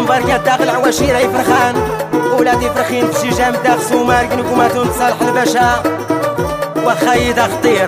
مباركة داخل عواشيرة يفرخان ولادي فرخين في شي جامدة خصو مارك نكوماتون تصالح الباشا وخايدة خطير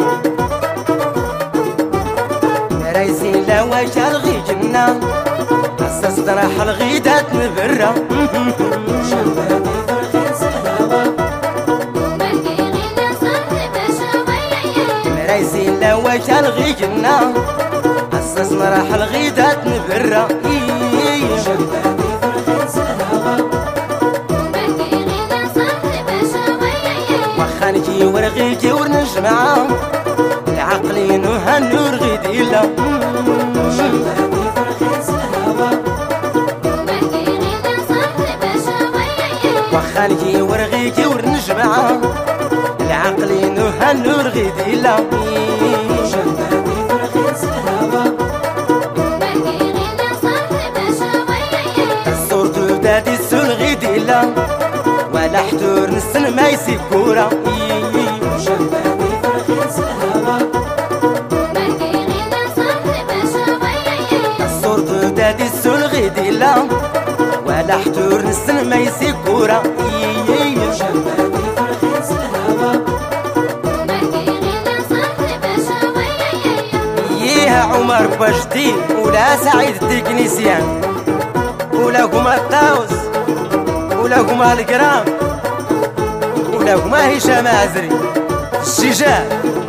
رايزين لواجه الغي جنة حساس راح الغيدات نبرة شبابي فرخين سهوا ماركي غيدة صاحب باشا رايزين لواجه الغي جنة حساس راح الغيدات نبرة شبابي فرخين سهوا ماركي غيدة صاحب باشا وخانجي ورغيجي ورنجمعة العقلين وهالنور غيديلا شبابي فرخين سهوا ماركي غيدة صاحب باشا وخانجي ورغيجي ورنجمعة العقلين وهالنور غيديلا شبابي فرخين سهوا ماركي غيدة صاحب باشا الصورة ودادي السول غيديلا ولا حتور نسن ما يسيب كورة شبابي فرخين سهوا ماركي غيدة صاحب باشا الصورة ودادي السول غيديلا ولا حتور نسن ما يسيب كورة شبابي فرخين سهوا ماركي غيدة صاحب باشا يا عمر بجدي ولا سعيد التكنيسيان ولا هما الطاوس ولا هما الكرام ولا هما هشام عزري الشجاع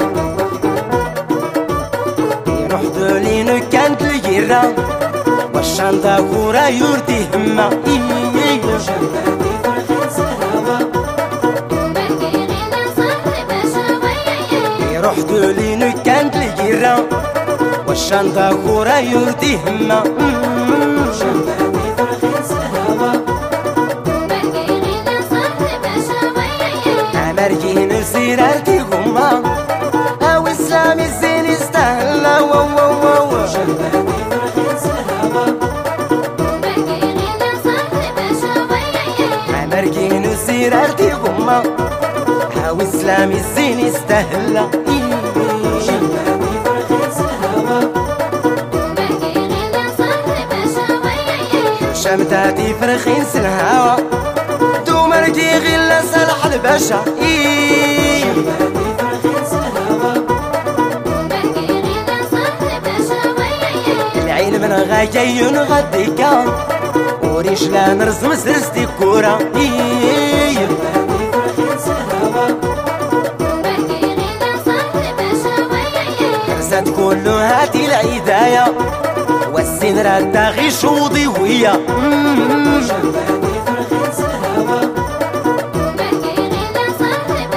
رحت لين كانت الجيرة والشنطة كورة يورتي همة شبابي فرخين سهوا ماركي غيدة صاحب باشا رحت لين كانت الجيرة والشنطة كورة يورتي همة شبابي فرخين سهوا ماركي غيدة صاحب باشا مرجين وسيرارتي غمة أو إسلام الزين يستاهل شبابي فرخين سهوا ماركي غيدة صاحب باشا مرجين وسيرارتي غمة أو إسلام الزين يستاهل شبابي فرخين سهوا ماركي غيدة صاحب باشا شمتاتي فرخين سنهاوة دو مرجي غير صالح الباشا شبابي فرخين سهوا ماركي غيدة صاحب باشا العين من غايين غديكا وريش لا نرزم سرستي كورة شبابي فرخين سهوا ماركي غيدة صاحب باشا رزات كله هاتي العداية والسن رادا غي شوضي ويا شبابي فرخين سهوا ماركي غيدة صاحب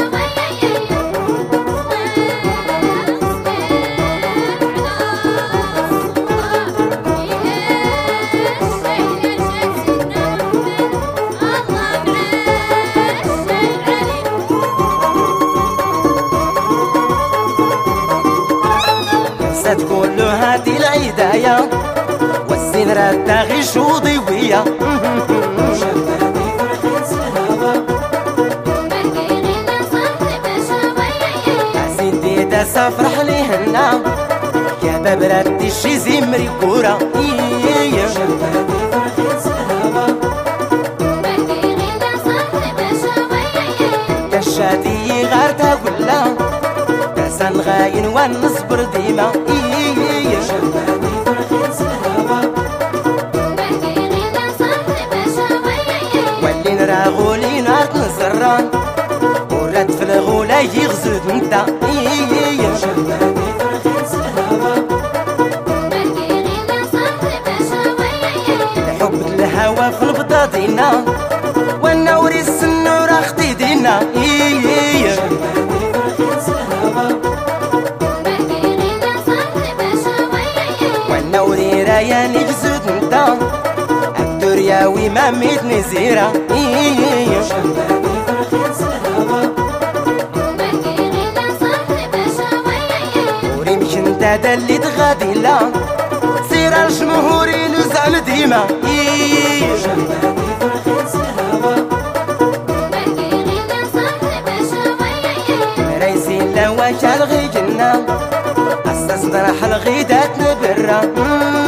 رزات كله هاتي العداية والسن رادا غي شوضي ويا شبابي فرخين سهوا ماركي غيدة صاحب باشا سيدي دا سافرح ليهنا يا باب ردي شي زمري كورة شبابي فرخين سهوا ماركي غيدة صاحب باشا كشاتي غارتا كلها تسان غاين ونصبر ديما شبابي فرخين سهوا ماركي غيدة صاحب باشا واللي نراغولي نار نزران ورد في الغولا يغزود نتا شبابي فرخين سهوا ماركي غيدة صاحب باشا الحب الهوى في البطاطينا والنوري السنور اختي دينا شبابي فرخين سهوا ماركي غيدة صاحب باشا والنوري رايا يغزود نتا الدرياوي ما ميت نزيرة شبابي فرخين سهوا ماركي غيدة صاحب باشا وريمكن دادا اللي تغادي لا سير الجمهوري نزعل ديما شبابي فرخين سهوا ماركي غيدة صاحب باشا رايسين لواجه الغي جنة حساس راح الغيدات نبرة